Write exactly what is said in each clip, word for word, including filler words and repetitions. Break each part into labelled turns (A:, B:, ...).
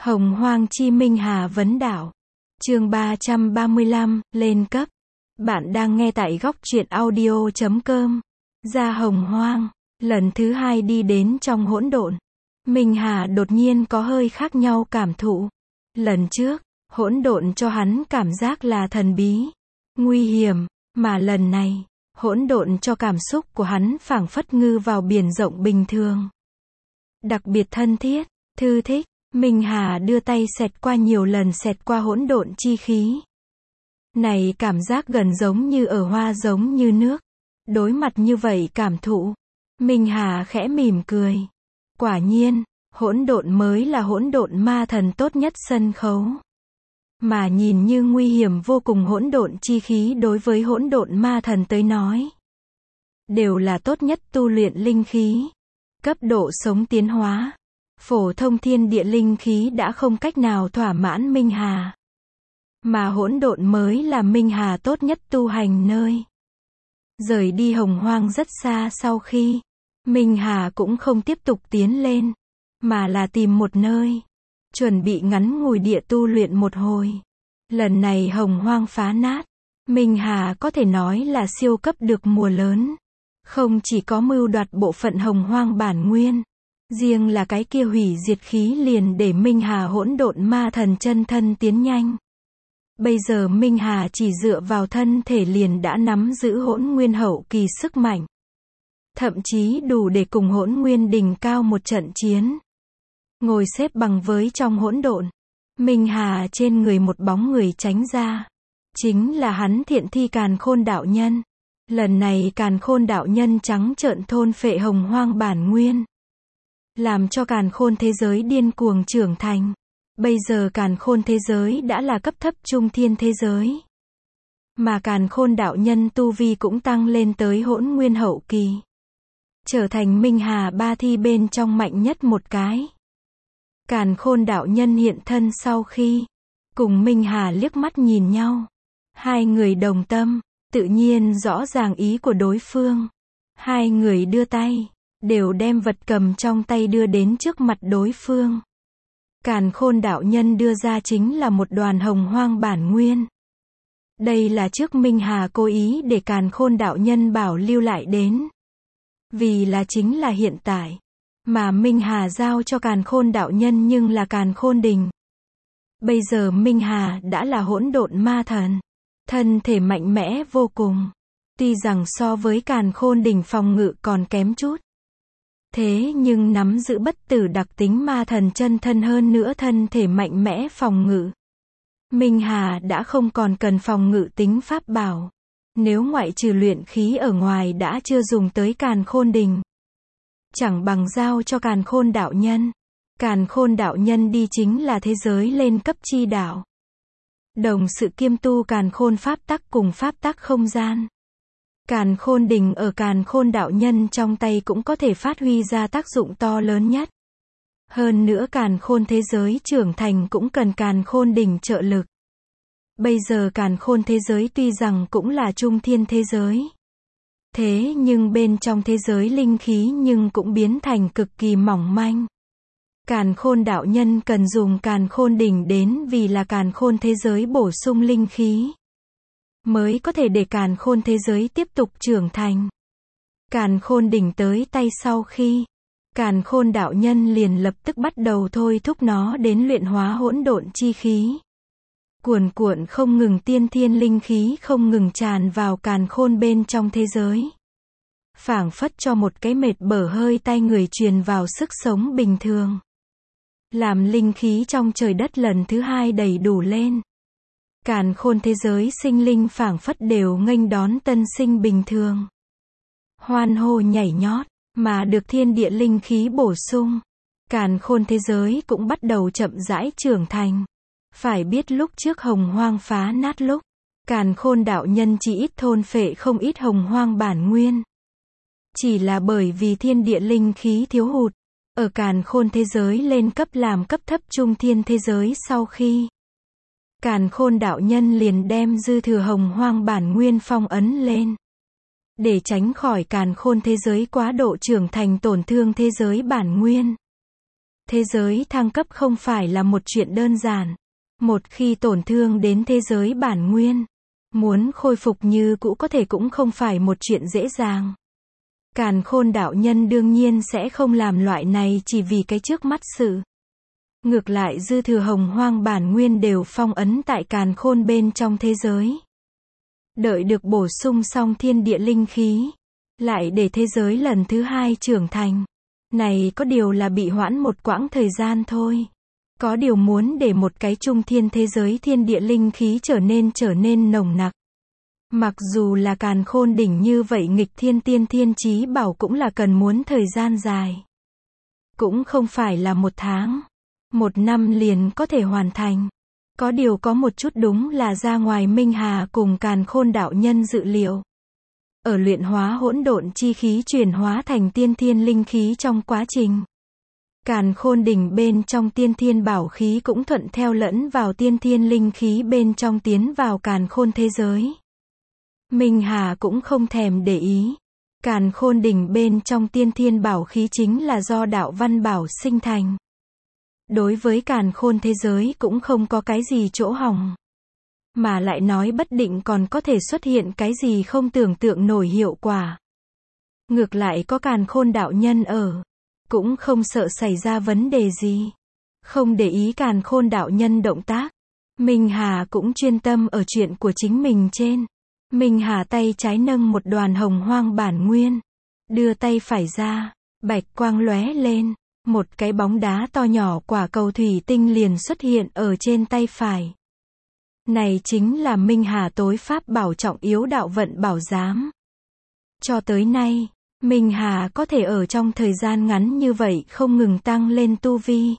A: Hồng Hoang Chi Minh Hà Vấn Đảo. Chương ba trăm ba mươi lăm, lên cấp. Bạn đang nghe tại góc truyện audio chấm com. Ra Hồng Hoang, lần thứ hai đi đến trong hỗn độn. Minh Hà đột nhiên có hơi khác nhau cảm thụ. Lần trước, hỗn độn cho hắn cảm giác là thần bí, nguy hiểm, mà lần này, hỗn độn cho cảm xúc của hắn phảng phất ngư vào biển rộng bình thường. Đặc biệt thân thiết, thư thích. Minh Hà đưa tay xẹt qua nhiều lần xẹt qua hỗn độn chi khí. Này cảm giác gần giống như ở hoa giống như nước. Đối mặt như vậy cảm thụ, Minh Hà khẽ mỉm cười. Quả nhiên, hỗn độn mới là hỗn độn ma thần tốt nhất sân khấu. Mà nhìn như nguy hiểm vô cùng hỗn độn chi khí đối với hỗn độn ma thần tới nói, đều là tốt nhất tu luyện linh khí. Cấp độ sống tiến hóa. Phổ thông thiên địa linh khí đã không cách nào thỏa mãn Minh Hà. Mà hỗn độn mới là Minh Hà tốt nhất tu hành nơi. Rời đi Hồng Hoang rất xa sau khi, Minh Hà cũng không tiếp tục tiến lên, mà là tìm một nơi, chuẩn bị ngắn ngủi địa tu luyện một hồi. Lần này Hồng Hoang phá nát, Minh Hà có thể nói là siêu cấp được mùa lớn. Không chỉ có mưu đoạt bộ phận Hồng Hoang bản nguyên. Riêng là cái kia hủy diệt khí liền để Minh Hà hỗn độn ma thần chân thân tiến nhanh. Bây giờ Minh Hà chỉ dựa vào thân thể liền đã nắm giữ hỗn nguyên hậu kỳ sức mạnh. Thậm chí đủ để cùng hỗn nguyên đỉnh cao một trận chiến. Ngồi xếp bằng với trong hỗn độn. Minh Hà trên người một bóng người tránh ra. Chính là hắn Thiện Thi Càn Khôn đạo nhân. Lần này Càn Khôn đạo nhân trắng trợn thôn phệ Hồng Hoang bản nguyên. Làm cho càn khôn thế giới điên cuồng trưởng thành. Bây giờ càn khôn thế giới đã là cấp thấp trung thiên thế giới. Mà càn khôn đạo nhân tu vi cũng tăng lên tới hỗn nguyên hậu kỳ. Trở thành Minh Hà ba thi bên trong mạnh nhất một cái. Càn khôn đạo nhân hiện thân sau khi cùng Minh Hà liếc mắt nhìn nhau. Hai người đồng tâm, tự nhiên rõ ràng ý của đối phương. Hai người đưa tay. Đều đem vật cầm trong tay đưa đến trước mặt đối phương. Càn khôn đạo nhân đưa ra chính là một đoàn hồng hoang bản nguyên. Đây là trước Minh Hà cố ý để càn khôn đạo nhân bảo lưu lại đến. Vì là chính là hiện tại. Mà Minh Hà giao cho càn khôn đạo nhân nhưng là càn khôn đỉnh. Bây giờ Minh Hà đã là hỗn độn ma thần. Thân thể mạnh mẽ vô cùng. Tuy rằng so với càn khôn đỉnh phòng ngự còn kém chút. Thế nhưng nắm giữ bất tử đặc tính ma thần chân thân hơn nữa thân thể mạnh mẽ phòng ngự. Minh Hà đã không còn cần phòng ngự tính pháp bảo. Nếu ngoại trừ luyện khí ở ngoài đã chưa dùng tới càn khôn đỉnh. Chẳng bằng giao cho càn khôn đạo nhân. Càn khôn đạo nhân đi chính là thế giới lên cấp chi đạo. Đồng sự kiêm tu càn khôn pháp tắc cùng pháp tắc không gian. Càn khôn đỉnh ở càn khôn đạo nhân trong tay cũng có thể phát huy ra tác dụng to lớn nhất. Hơn nữa càn khôn thế giới trưởng thành cũng cần càn khôn đỉnh trợ lực. Bây giờ càn khôn thế giới tuy rằng cũng là trung thiên thế giới. Thế nhưng bên trong thế giới linh khí nhưng cũng biến thành cực kỳ mỏng manh. Càn khôn đạo nhân cần dùng càn khôn đỉnh đến vì là càn khôn thế giới bổ sung linh khí. Mới có thể để càn khôn thế giới tiếp tục trưởng thành. Càn khôn đỉnh tới tay sau khi, càn khôn đạo nhân liền lập tức bắt đầu thôi thúc nó đến luyện hóa hỗn độn chi khí. Cuồn cuộn không ngừng tiên thiên linh khí không ngừng tràn vào càn khôn bên trong thế giới. Phảng phất cho một cái mệt bở hơi tay người truyền vào sức sống bình thường. Làm linh khí trong trời đất lần thứ hai đầy đủ lên. Càn khôn thế giới sinh linh phảng phất đều nghênh đón tân sinh bình thường. Hoan hô nhảy nhót, mà được thiên địa linh khí bổ sung. Càn khôn thế giới cũng bắt đầu chậm rãi trưởng thành. Phải biết lúc trước hồng hoang phá nát lúc, càn khôn đạo nhân chỉ ít thôn phệ không ít hồng hoang bản nguyên. Chỉ là bởi vì thiên địa linh khí thiếu hụt, ở càn khôn thế giới lên cấp làm cấp thấp trung thiên thế giới sau khi. Càn khôn đạo nhân liền đem dư thừa hồng hoang bản nguyên phong ấn lên. Để tránh khỏi càn khôn thế giới quá độ trưởng thành tổn thương thế giới bản nguyên. thế giới thăng cấp không phải là một chuyện đơn giản. Một khi tổn thương đến thế giới bản nguyên, muốn khôi phục như cũ có thể cũng không phải một chuyện dễ dàng. Càn Khôn đạo nhân đương nhiên sẽ không làm loại này chỉ vì cái trước mắt sự. Ngược lại dư thừa hồng hoang bản nguyên đều phong ấn tại Càn Khôn bên trong thế giới. Đợi được bổ sung xong thiên địa linh khí, lại để thế giới lần thứ hai trưởng thành. Này có điều là bị hoãn một quãng thời gian thôi. Có điều muốn để một cái trung thiên thế giới thiên địa linh khí trở nên trở nên nồng nặc. Mặc dù là Càn Khôn đỉnh như vậy nghịch thiên tiên thiên chí bảo cũng là cần muốn thời gian dài. Cũng không phải là một tháng, một năm liền có thể hoàn thành. Có điều có một chút đúng là ra ngoài Minh Hà cùng Càn Khôn đạo nhân dự liệu. Ở luyện hóa hỗn độn chi khí chuyển hóa thành tiên thiên linh khí trong quá trình. Càn Khôn đỉnh bên trong tiên thiên bảo khí cũng thuận theo lẫn vào tiên thiên linh khí bên trong tiến vào Càn Khôn thế giới. Minh Hà cũng không thèm để ý. Càn Khôn đỉnh bên trong tiên thiên bảo khí chính là do đạo văn bảo sinh thành. Đối với Càn Khôn thế giới cũng không có cái gì chỗ hỏng. Mà lại nói bất định còn có thể xuất hiện cái gì không tưởng tượng nổi hiệu quả. Ngược lại có Càn Khôn đạo nhân ở, cũng không sợ xảy ra vấn đề gì. Không để ý Càn Khôn đạo nhân động tác, Minh Hà cũng chuyên tâm ở chuyện của chính mình trên. Minh Hà tay trái nâng một đoàn hồng hoang bản nguyên, đưa tay phải ra, bạch quang lóe lên, một cái bóng đá to nhỏ quả cầu thủy tinh liền xuất hiện ở trên tay phải. Này chính là Minh Hà tối pháp bảo trọng yếu đạo vận bảo giám. Cho tới nay, Minh Hà có thể ở trong thời gian ngắn như vậy không ngừng tăng lên tu vi.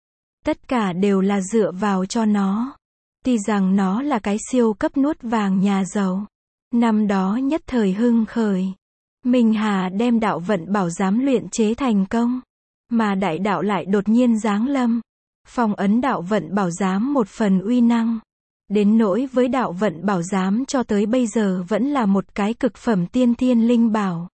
A: Tất cả đều là dựa vào cho nó. Tuy rằng nó là cái siêu cấp nuốt vàng nhà giàu. Năm đó nhất thời hưng khởi, Minh Hà đem đạo vận bảo giám luyện chế thành công. Mà đại đạo lại đột nhiên giáng lâm. Phong ấn đạo vận bảo giám một phần uy năng. Đến nỗi với đạo vận bảo giám cho tới bây giờ vẫn là một cái cực phẩm tiên thiên linh bảo.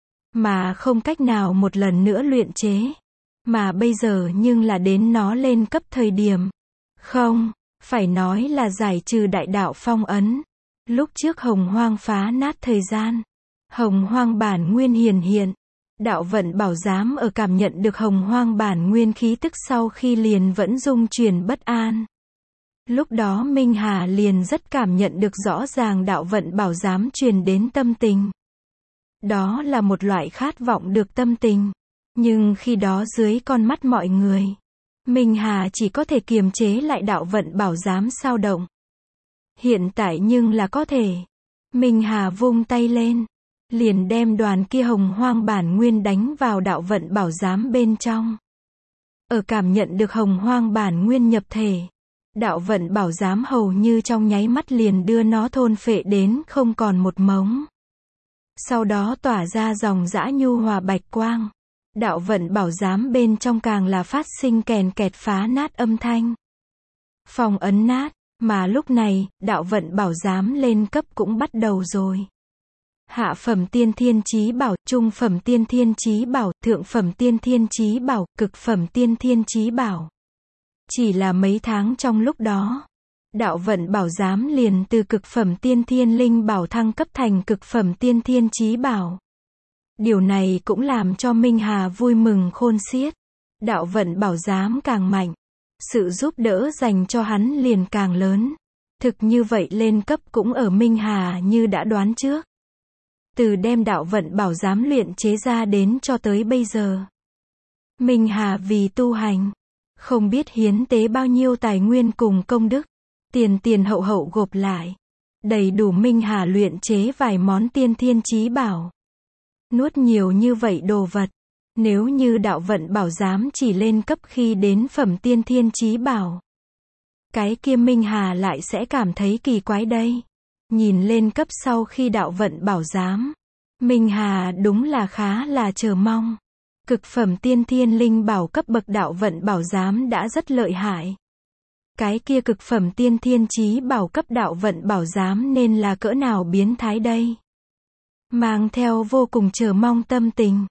A: Mà không cách nào một lần nữa luyện chế. Mà bây giờ nhưng là đến nó lên cấp thời điểm. Không, phải nói là giải trừ đại đạo phong ấn. Lúc trước hồng hoang phá nát thời gian. Hồng hoang bản nguyên hiển hiện. Đạo vận bảo giám ở cảm nhận được hồng hoang bản nguyên khí tức sau khi liền vẫn rung chuyển bất an. Lúc đó Minh Hà liền rất cảm nhận được rõ ràng đạo vận bảo giám truyền đến tâm tình. Đó là một loại khát vọng được tâm tình. Nhưng khi đó dưới con mắt mọi người, Minh Hà chỉ có thể kiềm chế lại đạo vận bảo giám sao động. Hiện tại nhưng là có thể. Minh Hà vung tay lên, liền đem đoàn kia hồng hoang bản nguyên đánh vào đạo vận bảo giám bên trong. Ở cảm nhận được hồng hoang bản nguyên nhập thể, đạo vận bảo giám hầu như trong nháy mắt liền đưa nó thôn phệ đến không còn một mống. Sau đó tỏa ra dòng dã nhu hòa bạch quang. Đạo vận bảo giám bên trong càng là phát sinh kèn kẹt phá nát âm thanh. Phong ấn nát, mà lúc này, đạo vận bảo giám lên cấp cũng bắt đầu rồi. Hạ phẩm tiên thiên chí bảo, trung phẩm tiên thiên chí bảo, thượng phẩm tiên thiên chí bảo, cực phẩm tiên thiên chí bảo. Chỉ là mấy tháng trong lúc đó, đạo vận bảo giám liền từ cực phẩm tiên thiên linh bảo thăng cấp thành cực phẩm tiên thiên chí bảo. Điều này cũng làm cho Minh Hà vui mừng khôn xiết. Đạo vận bảo giám càng mạnh, sự giúp đỡ dành cho hắn liền càng lớn. Thực như vậy lên cấp cũng ở Minh Hà như đã đoán trước. Từ đem đạo vận bảo giám luyện chế ra đến cho tới bây giờ, Minh Hà vì tu hành, không biết hiến tế bao nhiêu tài nguyên cùng công đức, tiền tiền hậu hậu gộp lại, đầy đủ Minh Hà luyện chế vài món tiên thiên chí bảo. Nuốt nhiều như vậy đồ vật, nếu như đạo vận bảo giám chỉ lên cấp khi đến phẩm tiên thiên chí bảo, cái kia Minh Hà lại sẽ cảm thấy kỳ quái đây. Nhìn lên cấp sau khi đạo vận bảo giám, Minh Hà đúng là khá là chờ mong. Cực phẩm tiên thiên linh bảo cấp bậc đạo vận bảo giám đã rất lợi hại. Cái kia cực phẩm tiên thiên chí bảo cấp đạo vận bảo giám nên là cỡ nào biến thái đây. Mang theo vô cùng chờ mong tâm tình,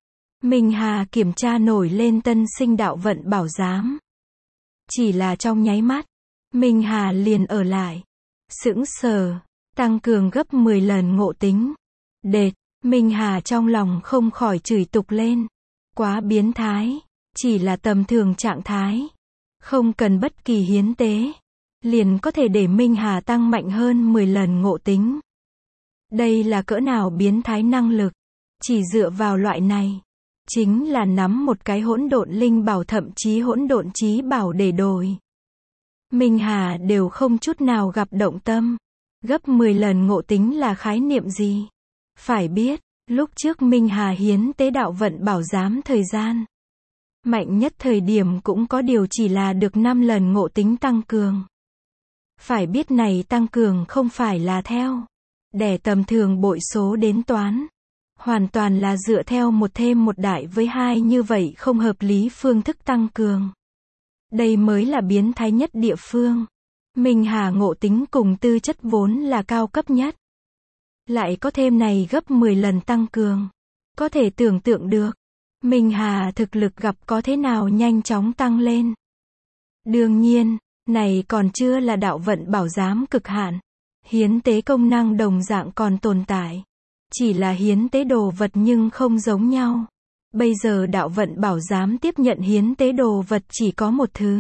A: Minh Hà kiểm tra nổi lên tân sinh đạo vận bảo giám. Chỉ là trong nháy mắt, Minh Hà liền ở lại. Sững sờ, tăng cường gấp mười lần ngộ tính. Đệt, Minh Hà trong lòng không khỏi chửi tục lên. Quá biến thái, chỉ là tầm thường trạng thái. Không cần bất kỳ hiến tế, liền có thể để Minh Hà tăng mạnh hơn mười lần ngộ tính. Đây là cỡ nào biến thái năng lực, chỉ dựa vào loại này. Chính là nắm một cái hỗn độn linh bảo thậm chí hỗn độn chí bảo để đổi. Minh Hà đều không chút nào gặp động tâm. Gấp mười lần ngộ tính là khái niệm gì? Phải biết, lúc trước Minh Hà hiến tế đạo vận bảo giám thời gian. Mạnh nhất thời điểm cũng có điều chỉ là được năm lần ngộ tính tăng cường. Phải biết này tăng cường không phải là theo đẻ tầm thường bội số đến toán. Hoàn toàn là dựa theo một thêm một đại với hai như vậy không hợp lý phương thức tăng cường. Đây mới là biến thái nhất địa phương. Minh Hà ngộ tính cùng tư chất vốn là cao cấp nhất. Lại có thêm này gấp mười lần tăng cường. Có thể tưởng tượng được, Minh Hà thực lực gặp có thế nào nhanh chóng tăng lên. Đương nhiên, này còn chưa là đạo vận bảo giám cực hạn. Hiến tế công năng đồng dạng còn tồn tại. Chỉ là hiến tế đồ vật nhưng không giống nhau. Bây giờ đạo vận bảo giám tiếp nhận hiến tế đồ vật chỉ có một thứ.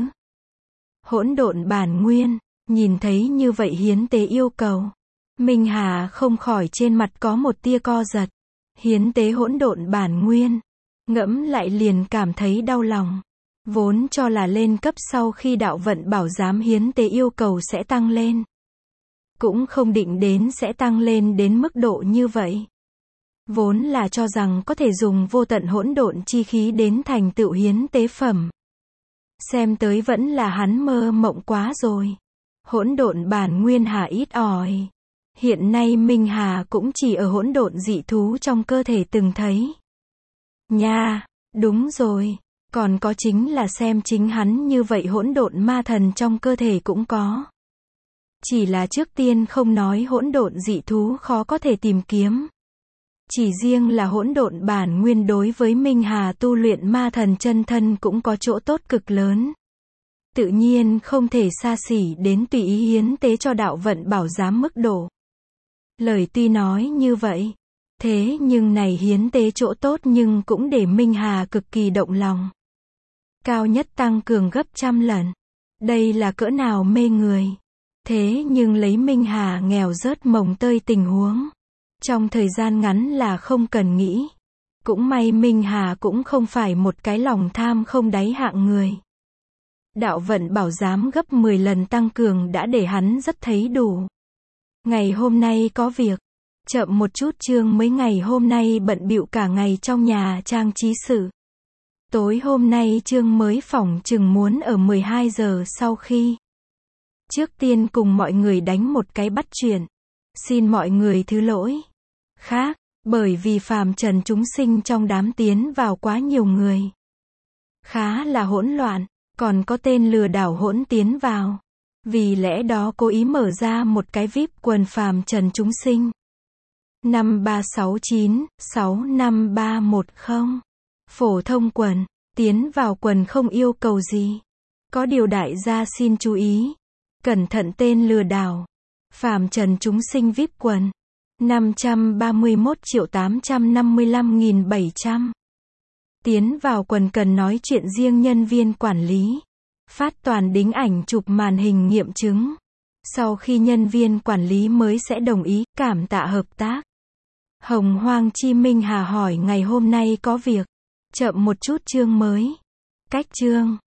A: Hỗn độn bản nguyên. Nhìn thấy như vậy hiến tế yêu cầu. Minh Hà không khỏi trên mặt có một tia co giật. Hiến tế hỗn độn bản nguyên. Ngẫm lại liền cảm thấy đau lòng. Vốn cho là lên cấp sau khi đạo vận bảo giám hiến tế yêu cầu sẽ tăng lên. Cũng không định đến sẽ tăng lên đến mức độ như vậy. Vốn là cho rằng có thể dùng vô tận hỗn độn chi khí đến thành tựu hiến tế phẩm. Xem tới vẫn là hắn mơ mộng quá rồi. Hỗn độn bản nguyên hà ít ỏi. Hiện nay Minh Hà cũng chỉ ở hỗn độn dị thú trong cơ thể từng thấy. Nha, đúng rồi. Còn có chính là xem chính hắn như vậy hỗn độn ma thần trong cơ thể cũng có. Chỉ là trước tiên không nói hỗn độn dị thú khó có thể tìm kiếm. Chỉ riêng là hỗn độn bản nguyên đối với Minh Hà tu luyện ma thần chân thân cũng có chỗ tốt cực lớn. Tự nhiên không thể xa xỉ đến tùy ý hiến tế cho đạo vận bảo giám mức độ. Lời tuy nói như vậy, thế nhưng này hiến tế chỗ tốt nhưng cũng để Minh Hà cực kỳ động lòng. Cao nhất tăng cường gấp trăm lần. Đây là cỡ nào mê người. Thế nhưng lấy Minh Hà nghèo rớt mồng tơi tình huống. Trong thời gian ngắn là không cần nghĩ. Cũng may Minh Hà cũng không phải một cái lòng tham không đáy hạng người. Đạo vận bảo giám gấp mười lần tăng cường đã để hắn rất thấy đủ. Ngày hôm nay có việc. Chậm một chút chương mấy ngày hôm nay bận bịu cả ngày trong nhà trang trí sự. Tối hôm nay chương mới phỏng chừng muốn ở mười hai giờ sau khi. Trước tiên cùng mọi người đánh một cái bắt chuyện. Xin mọi người thứ lỗi. Khác, bởi vì phàm trần chúng sinh trong đám tiến vào quá nhiều người. Khá là hỗn loạn, còn có tên lừa đảo hỗn tiến vào. Vì lẽ đó cố ý mở ra một cái vi ai pi quần phàm trần chúng sinh. năm ba sáu chín sáu năm ba một không. Phổ thông quần, tiến vào quần không yêu cầu gì. Có điều đại gia xin chú ý. Cẩn thận tên lừa đảo. Phàm trần chúng sinh vi ai pi quần. năm trăm ba mươi mốt triệu tám trăm năm mươi lăm nghìn bảy trăm. Tiến vào quần cần nói chuyện riêng nhân viên quản lý. Phát toàn đính ảnh chụp màn hình nghiệm chứng. Sau khi nhân viên quản lý mới sẽ đồng ý, cảm tạ hợp tác. Hồng Hoang Chi Minh Hà hỏi ngày hôm nay có việc. Chậm một chút chương mới. Cách chương.